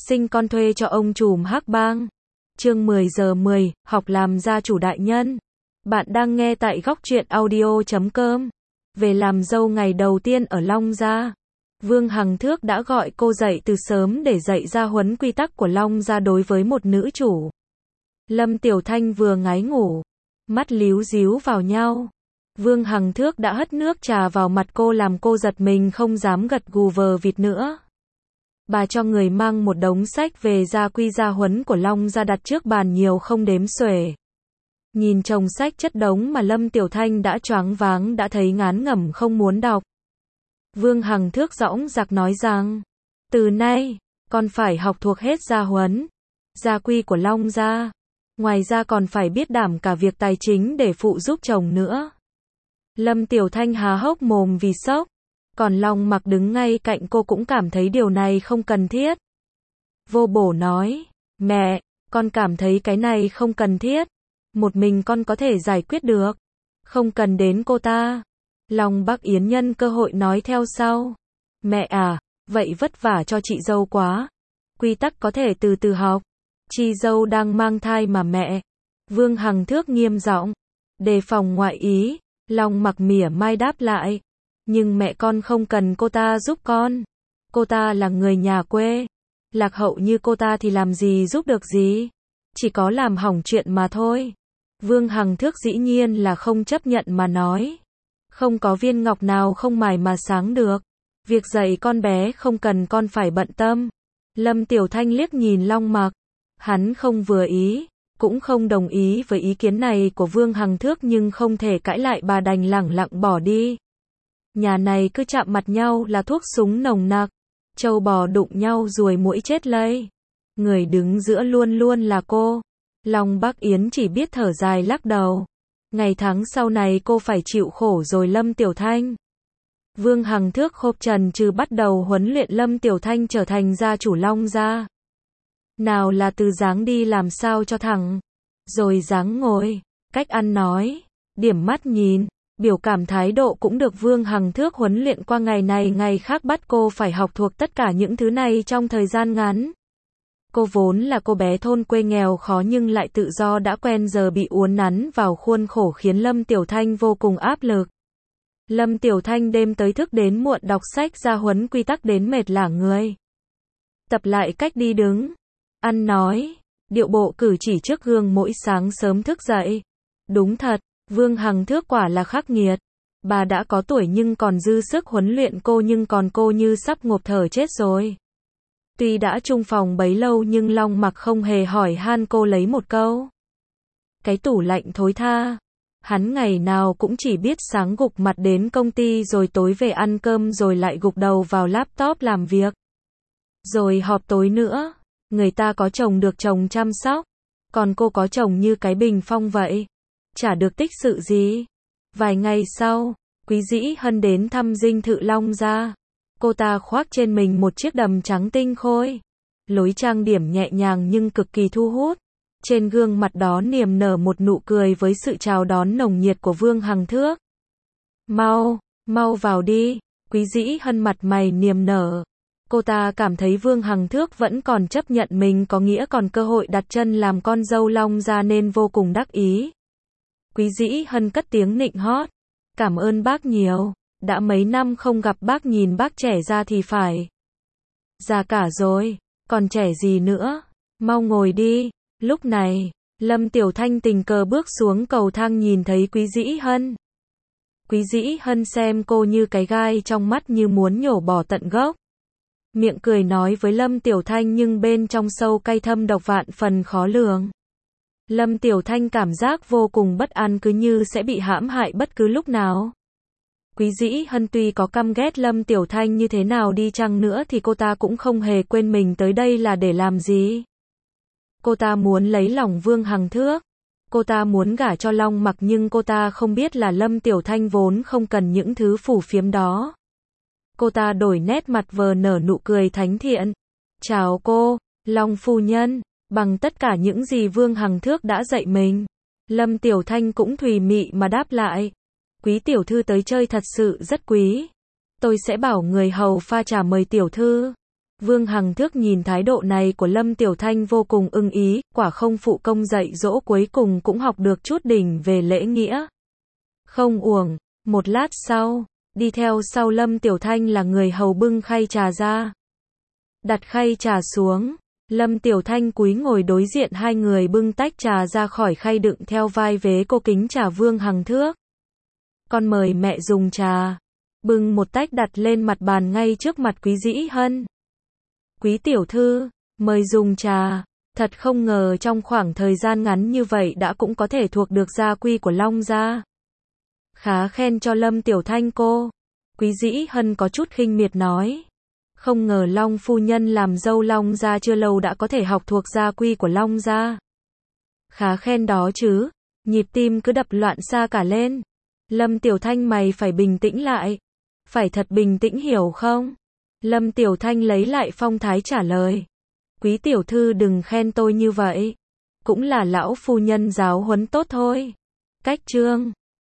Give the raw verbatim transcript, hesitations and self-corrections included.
sinh con thuê cho ông trùm hắc bang. Chương mười giờ mười, học làm gia chủ đại nhân. Bạn đang nghe tại góc truyện audio chấm com. Về làm dâu ngày đầu tiên ở Long Gia, Vương Hằng Thước đã gọi cô dậy từ sớm để dạy gia huấn quy tắc của Long Gia đối với một nữ chủ. Lâm Tiểu Thanh vừa ngái ngủ, mắt líu díu vào nhau. Vương Hằng Thước đã hất nước trà vào mặt cô làm cô giật mình không dám gật gù vờ vịt nữa. Bà cho người mang một đống sách về gia quy gia huấn của Long Gia đặt trước bàn nhiều không đếm xuể. Nhìn chồng sách chất đống mà Lâm Tiểu Thanh đã choáng váng đã thấy ngán ngẩm không muốn đọc. Vương Hằng Thước dõng dạc nói rằng, từ nay, con phải học thuộc hết gia huấn, gia quy của Long Gia. Ngoài ra còn phải biết đảm cả việc tài chính để phụ giúp chồng nữa. Lâm Tiểu Thanh há hốc mồm vì sốc. Còn Long Mặc đứng ngay cạnh cô cũng cảm thấy điều này không cần thiết. Vô bổ nói, mẹ, con cảm thấy cái này không cần thiết. Một mình con có thể giải quyết được. Không cần đến cô ta. Long Bắc Yến nhân cơ hội nói theo sau. Mẹ à, vậy vất vả cho chị dâu quá. Quy tắc có thể từ từ học. Chị dâu đang mang thai mà mẹ. Vương Hằng Thước nghiêm giọng. Đề phòng ngoại ý. Long Mặc mỉa mai đáp lại. Nhưng mẹ con không cần cô ta giúp con. Cô ta là người nhà quê. Lạc hậu như cô ta thì làm gì giúp được gì. Chỉ có làm hỏng chuyện mà thôi. Vương Hằng Thước dĩ nhiên là không chấp nhận mà nói. Không có viên ngọc nào không mài mà sáng được. Việc dạy con bé không cần con phải bận tâm. Lâm Tiểu Thanh liếc nhìn Long Mặc. Hắn không vừa ý, cũng không đồng ý với ý kiến này của Vương Hằng Thước nhưng không thể cãi lại bà đành lẳng lặng bỏ đi. Nhà này cứ chạm mặt nhau là thuốc súng nồng nặc. Trâu bò đụng nhau ruồi muỗi chết lây. Người đứng giữa luôn luôn là cô. Long Bắc Yến chỉ biết thở dài lắc đầu. Ngày tháng sau này cô phải chịu khổ rồi Lâm Tiểu Thanh. Vương Hằng Thước khộp trần trừ bắt đầu huấn luyện Lâm Tiểu Thanh trở thành gia chủ Long Gia. Nào là từ dáng đi làm sao cho thẳng. Rồi dáng ngồi, cách ăn nói, điểm mắt nhìn, biểu cảm thái độ cũng được Vương Hằng Thước huấn luyện qua ngày này ngày khác bắt cô phải học thuộc tất cả những thứ này trong thời gian ngắn. Cô vốn là cô bé thôn quê nghèo khó nhưng lại tự do đã quen giờ bị uốn nắn vào khuôn khổ khiến Lâm Tiểu Thanh vô cùng áp lực. Lâm Tiểu Thanh đêm tới thức đến muộn đọc sách gia huấn quy tắc đến mệt lả người. Tập lại cách đi đứng, ăn nói, điệu bộ cử chỉ trước gương mỗi sáng sớm thức dậy. Đúng thật, Vương Hằng Thước quả là khắc nghiệt. Bà đã có tuổi nhưng còn dư sức huấn luyện cô nhưng còn cô như sắp ngộp thở chết rồi. Tuy đã chung phòng bấy lâu nhưng Long Mặc không hề hỏi han cô lấy một câu. Cái tủ lạnh thối tha. Hắn ngày nào cũng chỉ biết sáng gục mặt đến công ty rồi tối về ăn cơm rồi lại gục đầu vào laptop làm việc. Rồi họp tối nữa. Người ta có chồng được chồng chăm sóc. Còn cô có chồng như cái bình phong vậy. Chả được tích sự gì. Vài ngày sau, Quý Dĩ Hân đến thăm dinh thự Long Gia. Cô ta khoác trên mình một chiếc đầm trắng tinh khôi. Lối trang điểm nhẹ nhàng nhưng cực kỳ thu hút. Trên gương mặt đó niềm nở một nụ cười với sự chào đón nồng nhiệt của Vương Hằng Thước. Mau, mau vào đi. Quý Dĩ Hân mặt mày niềm nở. Cô ta cảm thấy Vương Hằng Thước vẫn còn chấp nhận mình có nghĩa còn cơ hội đặt chân làm con dâu Long Gia nên vô cùng đắc ý. Quý Dĩ Hân cất tiếng nịnh hót. Cảm ơn bác nhiều. Đã mấy năm không gặp bác nhìn bác trẻ ra thì phải. Già cả rồi, còn trẻ gì nữa. Mau ngồi đi. Lúc này, Lâm Tiểu Thanh tình cờ bước xuống cầu thang nhìn thấy Quý Dĩ Hân. Quý Dĩ Hân xem cô như cái gai trong mắt như muốn nhổ bỏ tận gốc. Miệng cười nói với Lâm Tiểu Thanh nhưng bên trong sâu cay thâm độc vạn phần khó lường. Lâm Tiểu Thanh cảm giác vô cùng bất an cứ như sẽ bị hãm hại bất cứ lúc nào. Quý Dĩ Hân tuy có căm ghét Lâm Tiểu Thanh như thế nào đi chăng nữa thì cô ta cũng không hề quên mình tới đây là để làm gì. Cô ta muốn lấy lòng Vương Hằng Thước. Cô ta muốn gả cho Long Mặc nhưng cô ta không biết là Lâm Tiểu Thanh vốn không cần những thứ phù phiếm đó. Cô ta đổi nét mặt vờ nở nụ cười thánh thiện. Chào cô, Long phu nhân, bằng tất cả những gì Vương Hằng Thước đã dạy mình. Lâm Tiểu Thanh cũng thùy mị mà đáp lại. Quý tiểu thư tới chơi thật sự rất quý. Tôi sẽ bảo người hầu pha trà mời tiểu thư. Vương Hằng Thước nhìn thái độ này của Lâm Tiểu Thanh vô cùng ưng ý, quả không phụ công dạy dỗ cuối cùng cũng học được chút đỉnh về lễ nghĩa. Không uổng, một lát sau, đi theo sau Lâm Tiểu Thanh là người hầu bưng khay trà ra. Đặt khay trà xuống, Lâm Tiểu Thanh cúi ngồi đối diện hai người bưng tách trà ra khỏi khay đựng theo vai vế cô kính trà Vương Hằng Thước. Con mời mẹ dùng trà. Bưng một tách đặt lên mặt bàn ngay trước mặt Quý Dĩ Hân. Quý tiểu thư, mời dùng trà. Thật không ngờ trong khoảng thời gian ngắn như vậy đã cũng có thể thuộc được gia quy của Long gia. Khá khen cho Lâm Tiểu Thanh cô. Quý Dĩ Hân có chút khinh miệt nói. Không ngờ Long phu nhân làm dâu Long gia chưa lâu đã có thể học thuộc gia quy của Long gia. Khá khen đó chứ. Nhịp tim cứ đập loạn xạ cả lên. Lâm Tiểu Thanh mày phải bình tĩnh lại. Phải thật bình tĩnh hiểu không? Lâm Tiểu Thanh lấy lại phong thái trả lời. Quý tiểu thư đừng khen tôi như vậy. Cũng là lão phu nhân giáo huấn tốt thôi. Cách chương